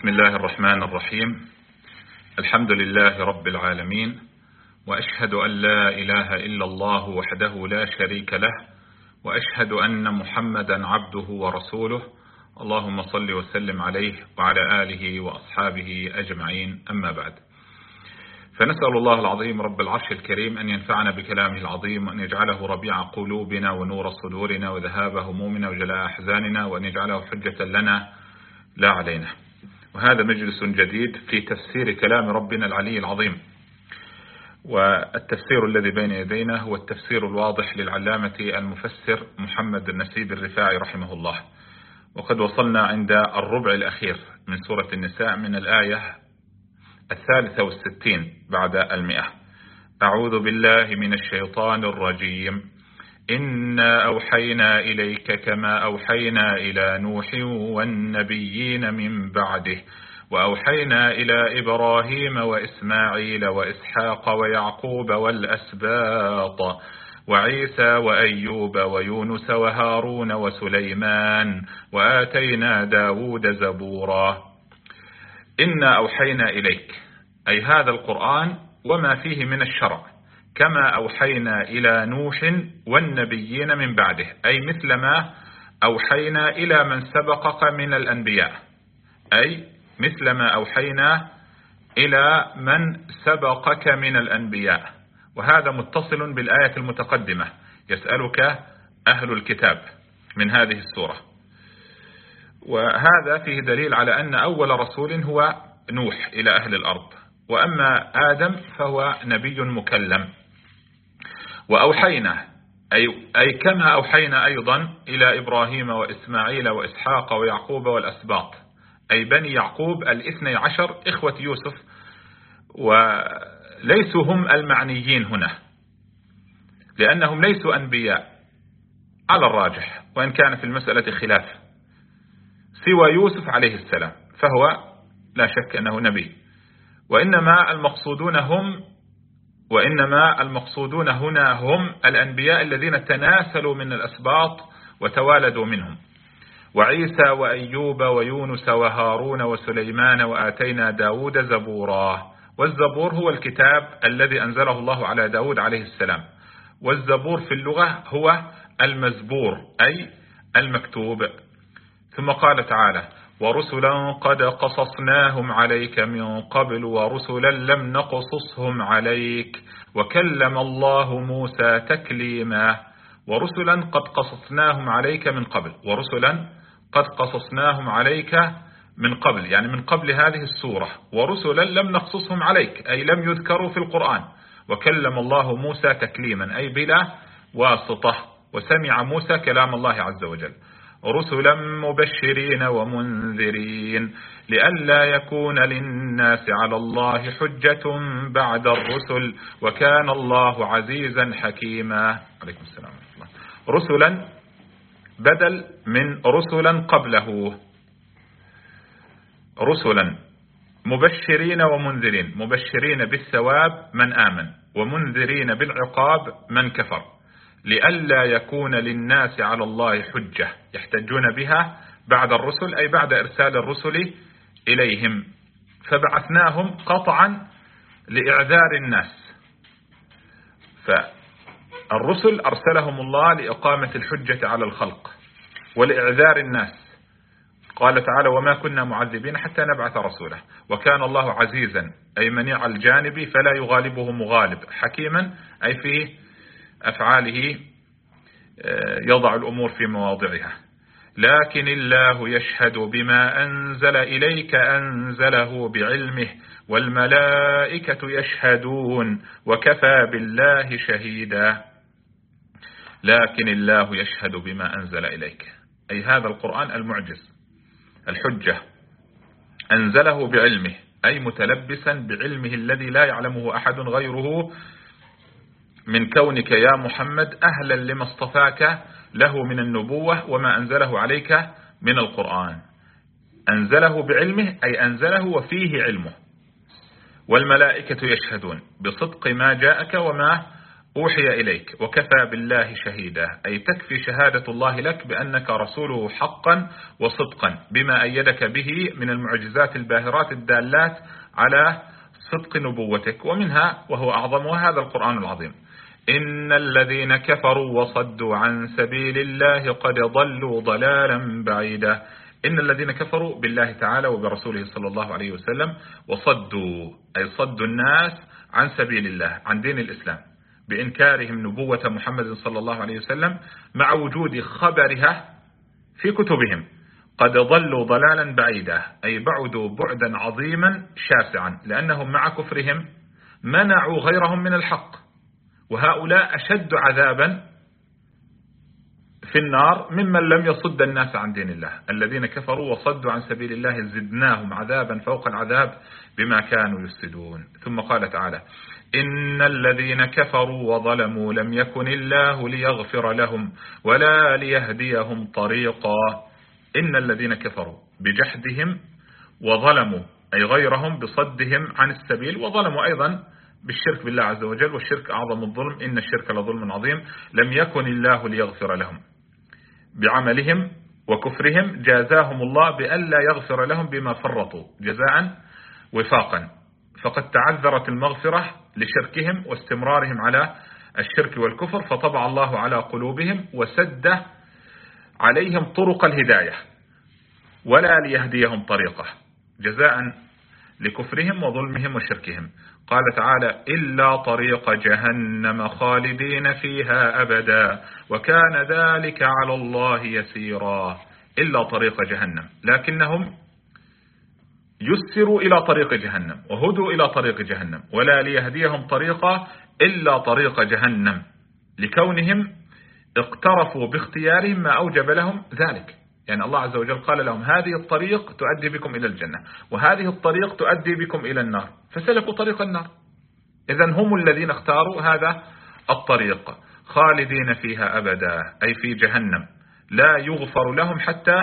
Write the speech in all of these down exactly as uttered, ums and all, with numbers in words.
بسم الله الرحمن الرحيم. الحمد لله رب العالمين، وأشهد أن لا إله إلا الله وحده لا شريك له، وأشهد أن محمدا عبده ورسوله. اللهم صل وسلم عليه وعلى آله وأصحابه أجمعين، أما بعد. فنسأل الله العظيم رب العرش الكريم أن ينفعنا بكلامه العظيم، وأن يجعله ربيع قلوبنا ونور صدورنا وذهاب همومنا وجلاء أحزاننا، وأن يجعله حجة لنا لا علينا. وهذا مجلس جديد في تفسير كلام ربنا العلي العظيم، والتفسير الذي بين يدينا هو التفسير الواضح للعلامة المفسر محمد النسيب الرفاعي رحمه الله. وقد وصلنا عند الربع الأخير من سورة النساء من الآية الثالثة والستين بعد المئة. أعوذ بالله من الشيطان الرجيم. إنا أوحينا إليك كما أوحينا إلى نوح والنبيين من بعده، وأوحينا إلى إبراهيم وإسماعيل وإسحاق ويعقوب والأسباط وعيسى وأيوب ويونس وهارون وسليمان وآتينا داود زبورا. إنا أوحينا إليك، أي هذا القرآن وما فيه من الشرع، كما أوحينا إلى نوح والنبيين من بعده، أي مثل ما أوحينا إلى من سبقك من الأنبياء، أي مثل ما أوحينا إلى من سبقك من الأنبياء. وهذا متصل بالآية المتقدمة، يسألك أهل الكتاب من هذه السورة. وهذا فيه دليل على أن أول رسول هو نوح إلى أهل الأرض، وأما آدم فهو نبي مكلم. وأوحينا أي, أي كما أوحينا أيضا إلى إبراهيم وإسماعيل وإسحاق ويعقوب والأسباط، أي بني يعقوب الاثني عشر إخوة يوسف، وليسوا هم المعنيين هنا لأنهم ليسوا أنبياء على الراجح، وإن كان في المسألة خلاف، سوى يوسف عليه السلام فهو لا شك أنه نبي. وإنما المقصودون هم وإنما المقصودون هنا هم الأنبياء الذين تناسلوا من الأسباط وتوالدوا منهم، وعيسى وأيوب ويونس وهارون وسليمان وآتينا داود زبورا. والزبور هو الكتاب الذي أنزله الله على داود عليه السلام، والزبور في اللغة هو المزبور أي المكتوب. ثم قال تعالى: ورسلا قد قصصناهم عليك من قبل ورسلا لم نقصصهم عليك وكلم الله موسى تكليما. ورسلا قد قصصناهم عليك من قبل، ورسلا قد قصصناهم عليك من قبل يعني من قبل هذه السورة، ورسلا لم نقصصهم عليك أي لم يذكروا في القرآن. وكلم الله موسى تكليما أي بلا واسطة، وسمع موسى كلام الله عز وجل. رسلا مبشرين ومنذرين لئلا يكون للناس على الله حجة بعد الرسل وكان الله عزيزا حكيما. عليكم السلام ورحمة الله. رسلا بدل من رسلا قبله، رسلا مبشرين ومنذرين، مبشرين بالثواب من آمن، ومنذرين بالعقاب من كفر، لئلا يكون للناس على الله حجة يحتجون بها بعد الرسل، أي بعد إرسال الرسل إليهم. فبعثناهم قطعا لإعذار الناس، فالرسل أرسلهم الله لإقامة الحجة على الخلق ولإعذار الناس. قال تعالى: وما كنا معذبين حتى نبعث رسوله وكان الله عزيزا أي منيع الجانب فلا يغالبه مغالب، حكيما أي في أفعاله يضع الأمور في مواضعها. لكن الله يشهد بما أنزل إليك أنزله بعلمه والملائكة يشهدون وكفى بالله شهيدا. لكن الله يشهد بما أنزل إليك، أي هذا القرآن المعجز الحجة أنزله بعلمه، أي متلبسا بعلمه الذي لا يعلمه أحد غيره، من كونك يا محمد أهلا لما اصطفاك له من النبوة وما أنزله عليك من القرآن. أنزله بعلمه أي أنزله وفيه علمه. والملائكة يشهدون بصدق ما جاءك وما أوحي إليك وكفى بالله شهيدا، أي تكفي شهادة الله لك بأنك رسوله حقا وصدقا بما أيدك به من المعجزات الباهرات الدالات على صدق نبوتك، ومنها وهو أعظمها هذا القرآن العظيم. إن الذين كفروا وصدوا عن سبيل الله قد ضلوا ضلالا بعيدا. إن الذين كفروا بالله تعالى وبرسوله صلى الله عليه وسلم وصدوا، أي صدوا الناس عن سبيل الله، عن دين الإسلام، بإنكارهم نبوة محمد صلى الله عليه وسلم مع وجود خبرها في كتبهم. قد ضلوا ضلالا بعيدا، أي بعدوا بعدا عظيما شاسعا، لأنهم مع كفرهم منعوا غيرهم من الحق، وهؤلاء أشد عذابا في النار ممن لم يصد الناس عن دين الله. الذين كفروا وصدوا عن سبيل الله زدناهم عذابا فوق العذاب بما كانوا يفسدون. ثم قال تعالى: إن الذين كفروا وظلموا لم يكن الله ليغفر لهم ولا ليهديهم طريقا. إن الذين كفروا بجحدهم وظلموا، أي غيرهم بصدهم عن السبيل، وظلموا أيضا بالشرك بالله عز وجل، والشرك أعظم الظلم، إن الشرك لظلم عظيم. لم يكن الله ليغفر لهم، بعملهم وكفرهم جازاهم الله بألا يغفر لهم بما فرطوا جزاء وفاقا، فقد تعذرت المغفرة لشركهم واستمرارهم على الشرك والكفر، فطبع الله على قلوبهم وسد عليهم طرق الهداية ولا ليهديهم طريقة، جزاء لكفرهم وظلمهم وشركهم. قال تعالى: إلا طريق جهنم خالدين فيها أبدا وكان ذلك على الله يسيرا. إلا طريق جهنم، لكنهم يسروا إلى طريق جهنم وهدوا إلى طريق جهنم، ولا ليهديهم طريقا إلا طريق جهنم، لكونهم اقترفوا باختيارهم ما أوجب لهم ذلك. يعني الله عز وجل قال لهم: هذه الطريق تؤدي بكم إلى الجنة، وهذه الطريق تؤدي بكم إلى النار، فسلكوا طريق النار. إذن هم الذين اختاروا هذا الطريق، خالدين فيها أبدا، أي في جهنم، لا يغفر لهم حتى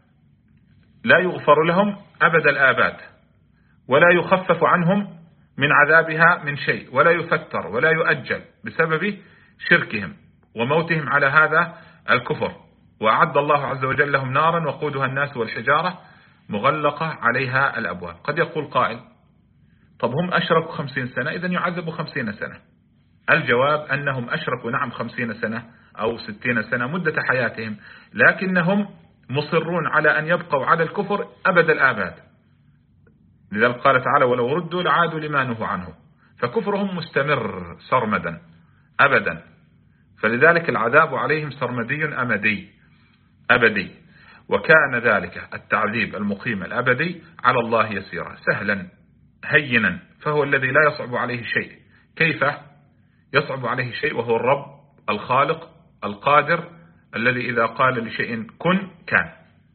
لا يغفر لهم أبد الآباد، ولا يخفف عنهم من عذابها من شيء، ولا يفتر ولا يؤجل بسبب شركهم وموتهم على هذا الكفر. وأعد الله عز وجل لهم نارا وقودها الناس والحجارة مغلقة عليها الأبواب. قد يقول قائل: طب هم أشركوا خمسين سنة، إذن يعذبوا خمسين سنة. الجواب أنهم أشركوا نعم خمسين سنة أو ستين سنة مدة حياتهم، لكنهم مصرون على أن يبقوا على الكفر أبد الآباد. لذلك قال تعالى: ولو ردوا لعادوا لما نهوا عنه، فكفرهم مستمر سرمدا أبدا، فلذلك العذاب عليهم سرمدي أمدي أبدي، وكان ذلك التعذيب المقيم الأبدي على الله يسيرا، سهلا هينا، فهو الذي لا يصعب عليه شيء. كيف يصعب عليه شيء وهو الرب الخالق القادر الذي إذا قال لشيء كن كان.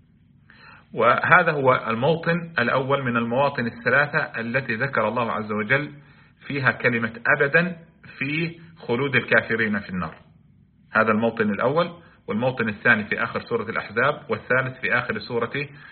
وهذا هو الموطن الأول من المواطن الثلاثة التي ذكر الله عز وجل فيها كلمة أبدا في خلود الكافرين في النار. هذا الموطن الأول، والموطن الثاني في آخر سورة الأحزاب، والثالث في آخر سورة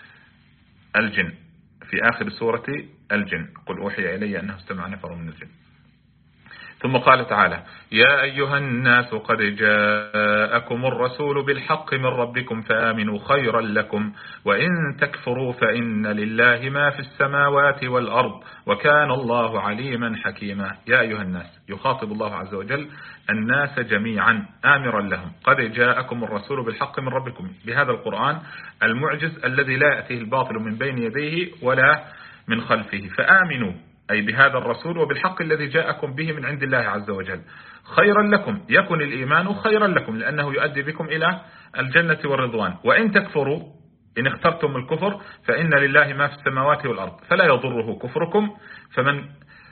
الجن في آخر سورة الجن: قل أوحي إلي أنه استمع نفر من الجن. ثم قال تعالى: يا أيها الناس قد جاءكم الرسول بالحق من ربكم فآمنوا خيرا لكم، وإن تكفروا فإن لله ما في السماوات والأرض وكان الله عليما حكيما. يا أيها الناس، يخاطب الله عز وجل الناس جميعا آمرا لهم: قد جاءكم الرسول بالحق من ربكم، بهذا القرآن المعجز الذي لا يأتيه الباطل من بين يديه ولا من خلفه، فآمنوا أي بهذا الرسول وبالحق الذي جاءكم به من عند الله عز وجل. خيرا لكم، يكن الإيمان خيرا لكم لأنه يؤدي بكم إلى الجنة والرضوان. وإن تكفروا، إن اخترتم الكفر، فإن لله ما في السماوات والأرض فلا يضره كفركم، فمن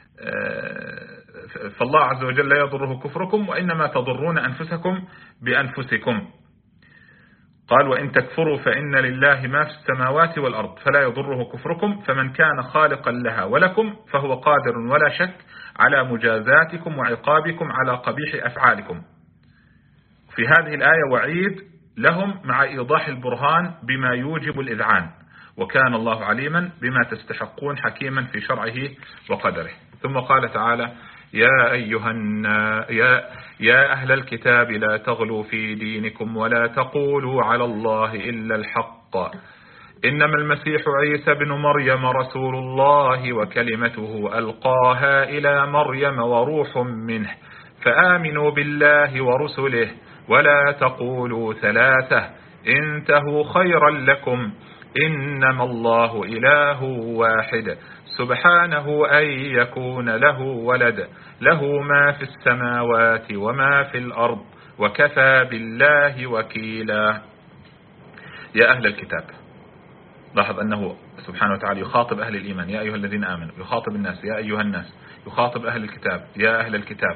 فالله عز وجل لا يضره كفركم، وإنما تضرون أنفسكم بأنفسكم. قال: وإن تكفروا فإن لله ما في السماوات والأرض فلا يضره كفركم، فمن كان خالقا لها ولكم فهو قادر ولا شك على مجازاتكم وعقابكم على قبيح أفعالكم. في هذه الآية وعيد لهم مع إيضاح البرهان بما يوجب الإذعان، وكان الله عليما بما تستحقون حكيما في شرعه وقدره. ثم قال تعالى: يا أيها النا يا, يا أهل الكتاب لا تغلوا في دينكم ولا تقولوا على الله إلا الحق إنما المسيح عيسى بن مريم رسول الله وكلمته ألقاها إلى مريم وروح منه فآمنوا بالله ورسله ولا تقولوا ثلاثة انتهوا خيرا لكم إنما الله إله واحد سبحانه أن يكون له ولد له ما في السماوات وما في الأرض وكفى بالله وكيلا. يا أهل الكتاب، لاحظ أنه سبحانه وتعالى يخاطب أهل الإيمان يا أيها الذين آمنوا، يخاطب الناس يا أيها الناس، يخاطب أهل الكتاب يا أهل الكتاب.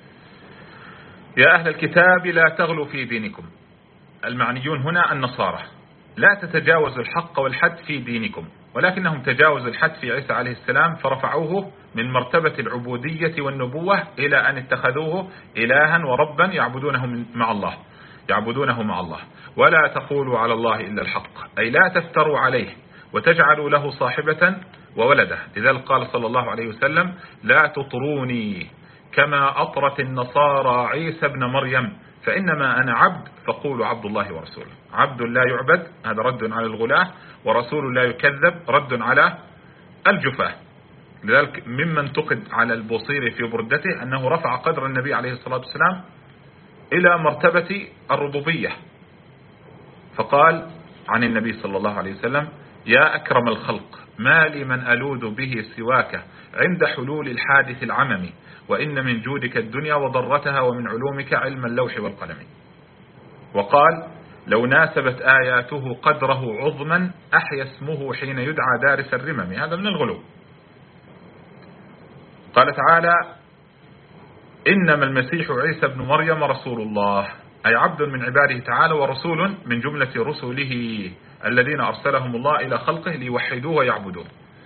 يا أهل الكتاب لا تغلوا في دينكم. المعنيون هنا النصارى، لا تتجاوزوا الحق والحد في دينكم، ولكنهم تجاوزوا الحد في عيسى عليه السلام فرفعوه من مرتبة العبودية والنبوة إلى أن اتخذوه إلها وربا يعبدونه مع الله يعبدونه مع الله. ولا تقولوا على الله إلا الحق، أي لا تفتروا عليه وتجعلوا له صاحبة وولده. لذلك قال صلى الله عليه وسلم لا تطروني كما أطرت النصارى عيسى ابن مريم فإنما أنا عبد فقولوا عبد الله ورسوله. عبد لا يعبد، هذا رد على الغلاة، ورسول لا يكذب، رد على الجفاة. لذلك ممن انتقد على البوصيري في بردته أنه رفع قدر النبي عليه الصلاة والسلام إلى مرتبة الربوبية، فقال عن النبي صلى الله عليه وسلم يا أكرم الخلق ما لي من ألوذ به سواك عند حلول الحادث العممي وإن من جودك الدنيا وضرتها ومن علومك علم اللوح والقلم. وقال لو ناسبت آياته قدره عظما أحيا اسمه حين يدعى دارس الرمم. هذا من الغلو. قال تعالى إنما المسيح عيسى بن مريم رسول الله، أي عبد من عباده تعالى ورسول من جملة رسله الذين أرسلهم الله إلى خلقه ليوحدوه ويعبدوه.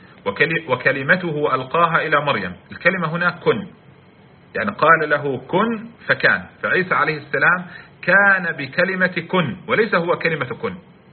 وكلمته ألقاها إلى مريم، الكلمة هنا كن، يعني قال له كن فكان. فعيسى عليه السلام كان بكلمة كن وليس هو كلمة كن،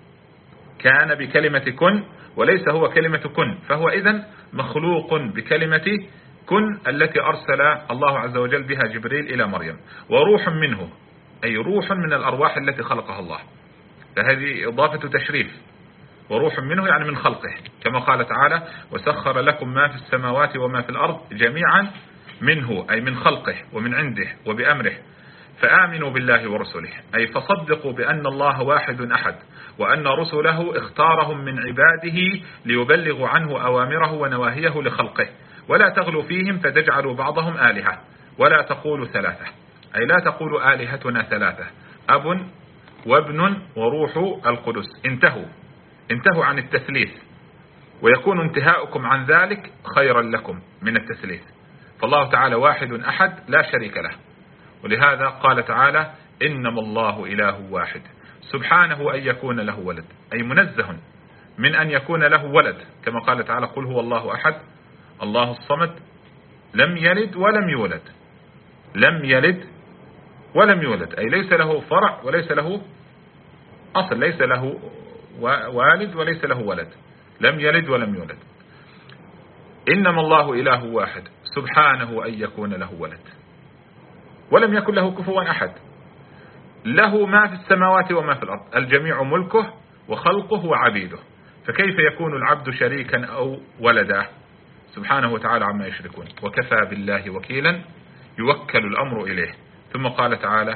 كان بكلمة كن وليس هو كلمة كن، فهو إذن مخلوق بكلمة كن التي أرسل الله عز وجل بها جبريل إلى مريم. وروح منه، أي روح من الأرواح التي خلقها الله، فهذه إضافة تشريف. وروح منه يعني من خلقه، كما قال تعالى وسخر لكم ما في السماوات وما في الأرض جميعا منه، أي من خلقه ومن عنده وبأمره. فآمنوا بالله ورسله، أي فصدقوا بأن الله واحد أحد وأن رسله اختارهم من عباده ليبلغوا عنه أوامره ونواهيه لخلقه. ولا تغلوا فيهم فتجعلوا بعضهم آلهة. ولا تقولوا ثلاثة، أي لا تقولوا آلهتنا ثلاثة، أب وابن وروح القدس. انتهوا انتهوا عن التثليث، ويكون انتهاؤكم عن ذلك خيرا لكم من التثليث. فالله تعالى واحد أحد لا شريك له، ولهذا قال تعالى إنما الله إله واحد سبحانه أن يكون له ولد، أي منزه من أن يكون له ولد، كما قال تعالى قل هو الله أحد الله الصمد لم يلد ولم يولد. لم يلد ولم يولد، أي ليس له فرع وليس له أصل، ليس له والد وليس له ولد، لم يلد ولم يولد. إنما الله إله واحد سبحانه أن يكون له ولد ولم يكن له كفوا أحد. له ما في السماوات وما في الأرض، الجميع ملكه وخلقه وعبيده، فكيف يكون العبد شريكا أو ولدا؟ سبحانه وتعالى عما يشركون. وكفى بالله وكيلا يوكل الأمر إليه. ثم قال تعالى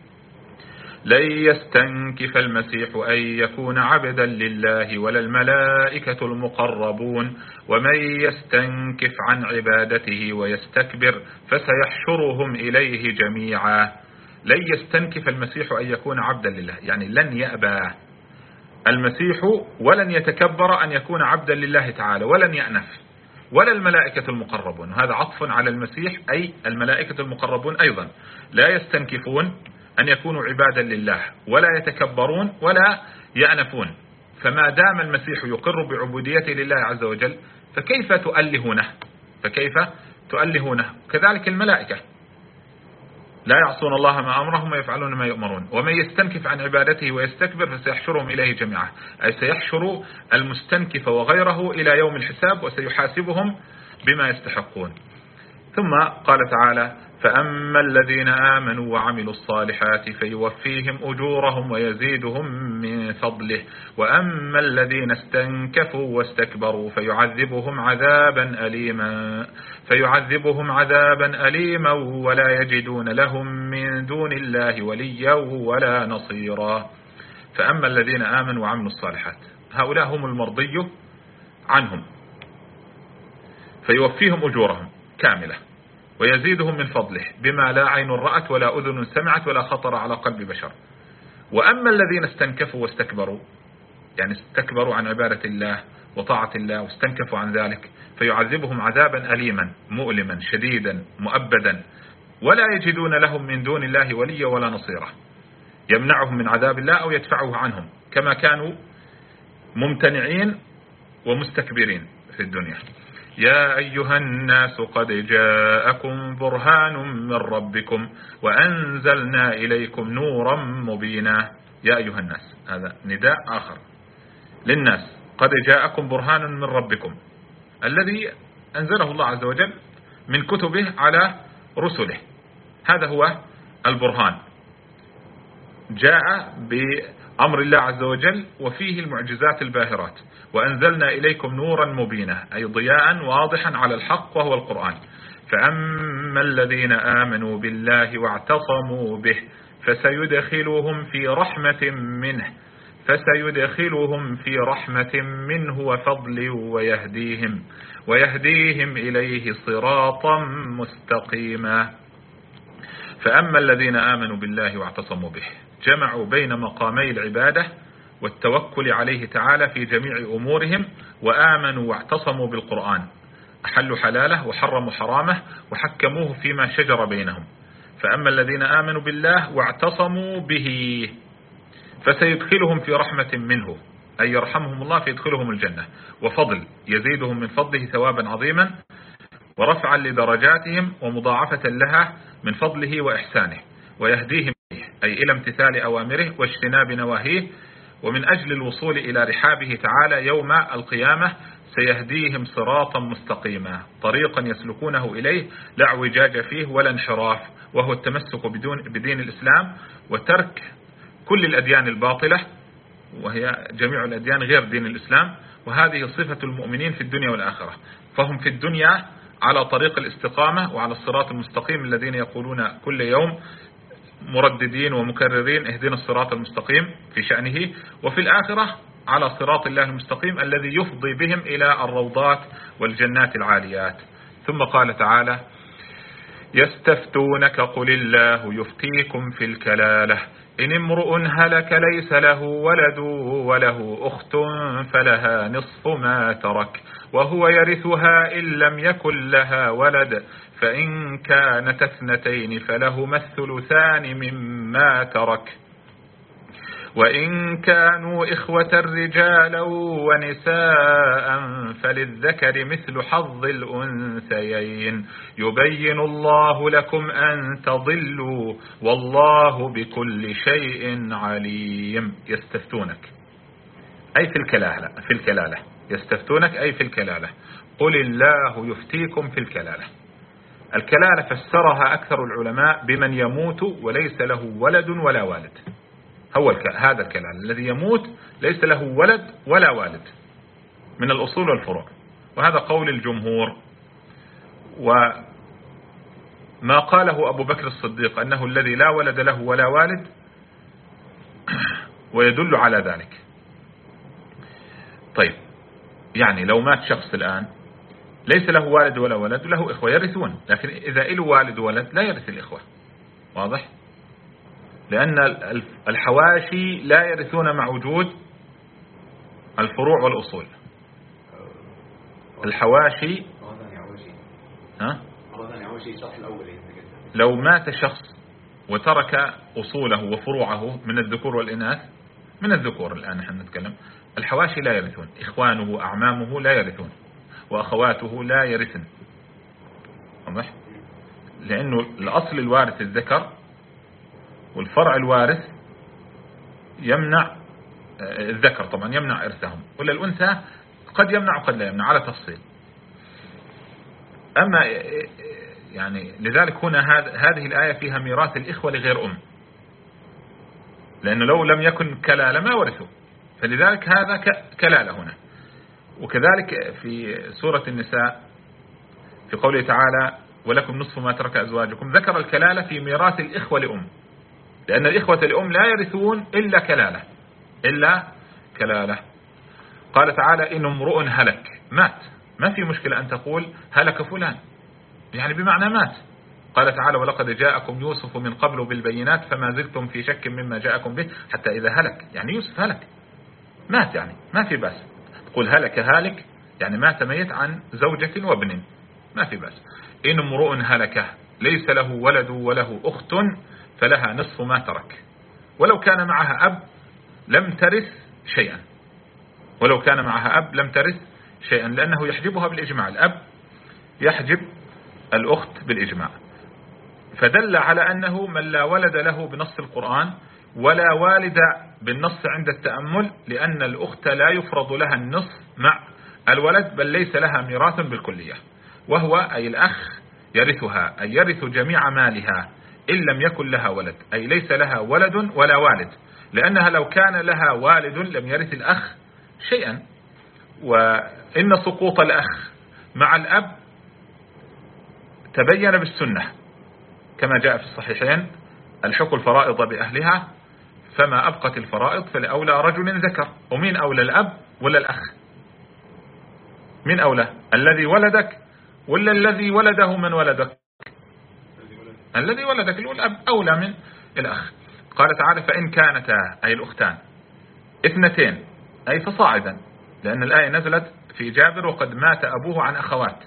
لن يستنكف المسيح أن يكون عبدا لله ولا الملائكة المقربون ومن يستنكف عن عبادته ويستكبر فسيحشرهم إليه جميعا. لن يستنكف المسيح أن يكون عبدا لله، يعني لن يأبى المسيح ولن يتكبر أن يكون عبدا لله تعالى، ولن يأنف، ولا الملائكة المقربون. هذا عطف على المسيح، أي الملائكة المقربون أيضا لا يستنكفون أن يكونوا عبادا لله ولا يتكبرون ولا يأنفون. فما دام المسيح يقر بعبوديته لله عز وجل فكيف تؤلهونه فكيف تؤلهونه كذلك الملائكة لا يعصون الله ما أمرهم ويفعلون ما يؤمرون. ومن يستنكف عن عبادته ويستكبر فسيحشرهم إليه جميعا، أي سيحشر المستنكف وغيره إلى يوم الحساب وسيحاسبهم بما يستحقون. ثم قال تعالى: فأما الذين آمنوا وعملوا الصالحات فيوفيهم أجورهم ويزيدهم من فضله وأما الذين استنكفوا واستكبروا فيعذبهم عذابا أليما فيعذبهم عذابا أليما ولا يجدون لهم من دون الله وليا ولا نصيرا. فأما الذين آمنوا وعملوا الصالحات هؤلاء هم المرضي عنهم، فيوفيهم أجورهم كاملة ويزيدهم من فضله بما لا عين رأت ولا أذن سمعت ولا خطر على قلب بشر. وأما الذين استنكفوا واستكبروا، يعني استكبروا عن عبادة الله وطاعة الله واستنكفوا عن ذلك، فيعذبهم عذابا أليما مؤلما شديدا مؤبدا ولا يجدون لهم من دون الله وليا ولا نصيرا يمنعهم من عذاب الله أو يدفعه عنهم كما كانوا ممتنعين ومستكبرين في الدنيا. يا أيها الناس قد جاءكم برهان من ربكم وأنزلنا إليكم نورا مبينا. يا أيها الناس، هذا نداء آخر للناس. قد جاءكم برهان من ربكم الذي أنزله الله عز وجل من كتبه على رسله، هذا هو البرهان، جاء بأمر الله عز وجل وفيه المعجزات الباهرات. وأنزلنا إليكم نورا مبينا أي ضياء واضحا على الحق وهو القرآن. فأما الذين آمنوا بالله واعتصموا به فسيدخلهم في رحمة منه فسيدخلهم في رحمة منه وفضل ويهديهم ويهديهم إليه صراطا مستقيما. فأما الذين آمنوا بالله واعتصموا به جمعوا بين مقامي العبادة والتوكل عليه تعالى في جميع أمورهم، وآمنوا واعتصموا بالقرآن، أحلوا حلاله وحرموا حرامه وحكموه فيما شجر بينهم. فأما الذين آمنوا بالله واعتصموا به فسيدخلهم في رحمة منه أي يرحمهم الله فيدخلهم الجنة، وفضل يزيدهم من فضله ثوابا عظيما ورفعا لدرجاتهم ومضاعفة لها من فضله وإحسانه، ويهديهم أي إلى امتثال أوامره واجتناب نواهيه، ومن أجل الوصول إلى رحابه تعالى يوم القيامة سيهديهم صراطا مستقيما، طريقا يسلكونه إليه لا اعوجاج فيه ولا انحراف، وهو التمسك بدون بدين الإسلام وترك كل الأديان الباطلة وهي جميع الأديان غير دين الإسلام. وهذه صفة المؤمنين في الدنيا والآخرة، فهم في الدنيا على طريق الاستقامة وعلى الصراط المستقيم الذين يقولون كل يوم مرددين ومكررين اهدنا الصراط المستقيم في شأنه، وفي الآخرة على صراط الله المستقيم الذي يفضي بهم إلى الروضات والجنات العاليات. ثم قال تعالى: يستفتونك قل الله يفتيكم في الكلالة إن امرؤ هلك ليس له ولد وله أخت فلها نصف ما ترك وهو يرثها إن لم يكن لها ولد فإن كانت اثنتين فلهما الثلثان مما ترك وإن كانوا إخوة رجالا ونساء فللذكر مثل حظ الأنثيين يبين الله لكم أن تضلوا والله بكل شيء عليم. يستفتونك أي في الكلالة في الكلالة يستفتونك أي في الكلالة قل الله يفتيكم في الكلالة. الكلالة فسرها أكثر العلماء بمن يموت وليس له ولد ولا والد، هو هذا الكلام الذي يموت ليس له ولد ولا والد من الأصول والفروع، وهذا قول الجمهور. وما قاله أبو بكر الصديق أنه الذي لا ولد له ولا والد ويدل على ذلك. طيب، يعني لو مات شخص الآن ليس له والد ولا ولد له إخوة يرثون، لكن إذا له والد وولد لا يرث الإخوة، واضح؟ لأن الحواشي لا يرثون مع وجود الفروع والأصول. الحواشي ها؟ لو مات شخص وترك أصوله وفروعه من الذكور والإناث، من الذكور الآن نحن نتكلم، الحواشي لا يرثون، إخوانه وأعمامه لا يرثون وأخواته لا يرثن، واضح؟ لأنه الأصل الوارث الذكر والفرع الوارث يمنع الذكر طبعا يمنع إرثهم، ولا الأنثى قد يمنع وقد لا يمنع على تفصيل. أما يعني لذلك هنا هذه الآية فيها ميراث الإخوة لغير أم، لأنه لو لم يكن كلالة ما ورثوا، فلذلك هذا كلالة هنا. وكذلك في سورة النساء في قوله تعالى ولكم نصف ما ترك أزواجكم، ذكر الكلالة في ميراث الإخوة لأم، لأن الإخوة لأم لا يرثون إلا كلالة إلا كلالة. قال تعالى إن امرؤ هلك، مات، ما في مشكلة أن تقول هلك فلان، يعني بمعنى مات. قال تعالى ولقد جاءكم يوسف من قبل بالبينات فما زلتم في شك مما جاءكم به حتى إذا هلك، يعني يوسف هلك مات، يعني ما في بأس. تقول هلك هالك يعني مات ميت عن زوجة وابن، ما في بأس. إن امرؤ هلك ليس له ولد وله أخت فلها نصف ما ترك ولو كان معها أب لم ترث شيئا، ولو كان معها أب لم ترث شيئا، لأنه يحجبها بالإجماع، الأب يحجب الأخت بالإجماع. فدل على أنه من لا ولد له بنص القرآن ولا والد بالنص عند التأمل، لأن الأخت لا يفرض لها النصف مع الولد، بل ليس لها ميراث بالكلية، وهو أي الأخ يرثها، أي يرث جميع مالها إن لم يكن لها ولد، أي ليس لها ولد ولا والد، لأنها لو كان لها والد لم يرث الأخ شيئا. وإن سقوط الأخ مع الأب تبين بالسنة كما جاء في الصحيحين الحق الفرائض بأهلها فما أبقت الفرائض فلأولى رجل ذكر. ومين أولى، الأب ولا الأخ؟ من أولى، الذي ولدك ولا الذي ولده من ولدك؟ الذي ولدك اللي هو الأب أولى من الأخ. قال تعالى فإن كانتا أي الأختان اثنتين أي فصاعدا، لأن الآية نزلت في جابر وقد مات أبوه عن أخوات،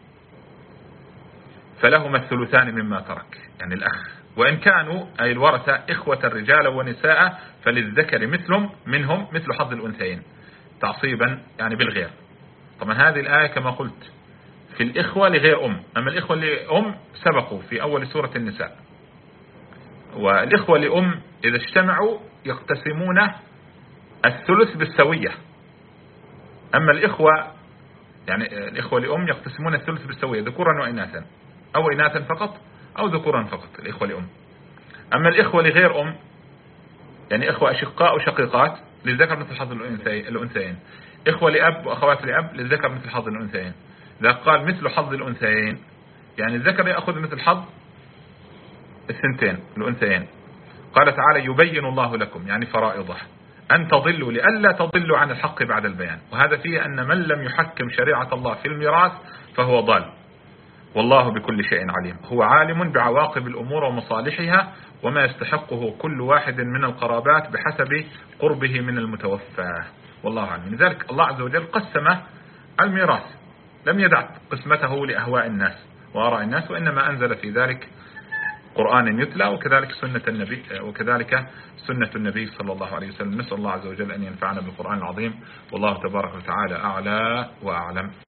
فلهما الثلثان مما ترك يعني الأخ. وإن كانوا أي الورثة إخوة رجالا ونساء فللذكر مثلهم منهم مثل حظ الأنثيين تعصيبا يعني بالغير. طبعا هذه الآية كما قلت في الإخوة لغير أم، أما الإخوة لأم سبقوا في أول سورة النساء. والإخوة لأم إذا اجتمعوا يقتسمون الثلث بالسوية، أما الإخوة يعني الإخوة لأم يقتسمون الثلث بالسوية ذكورا وإناثا، أو إناثا فقط أو ذكورا فقط الإخوة لأم. أما الإخوة لغير أم يعني إخوة أشقاء وشقيقات للذكر مثل حظ الأنثيين، إخوة لأب وأخوات لأب للذكر مثل حظ الأنثيين. إذا قال مثل حظ الأنثيين يعني الذكر يأخذ مثل حظ الثنتين الأنثيين. قال تعالى يبين الله لكم يعني فرائضه أن تضلوا لئلا تضلوا عن الحق بعد البيان، وهذا فيه أن من لم يحكم شريعة الله في الميراث فهو ضال، والله بكل شيء عليم، هو عالم بعواقب الأمور ومصالحها وما يستحقه كل واحد من القرابات بحسب قربه من المتوفى، والله أعلم. لذلك الله عز وجل قسم الميراث، لم يدع قسمته لأهواء الناس وآراء الناس، وإنما أنزل في ذلك قرآن يتلى وكذلك سنة النبي وكذلك سنة النبي صلى الله عليه وسلم. نسأل الله عز وجل أن ينفعنا بالقرآن العظيم، والله تبارك وتعالى أعلى وأعلم.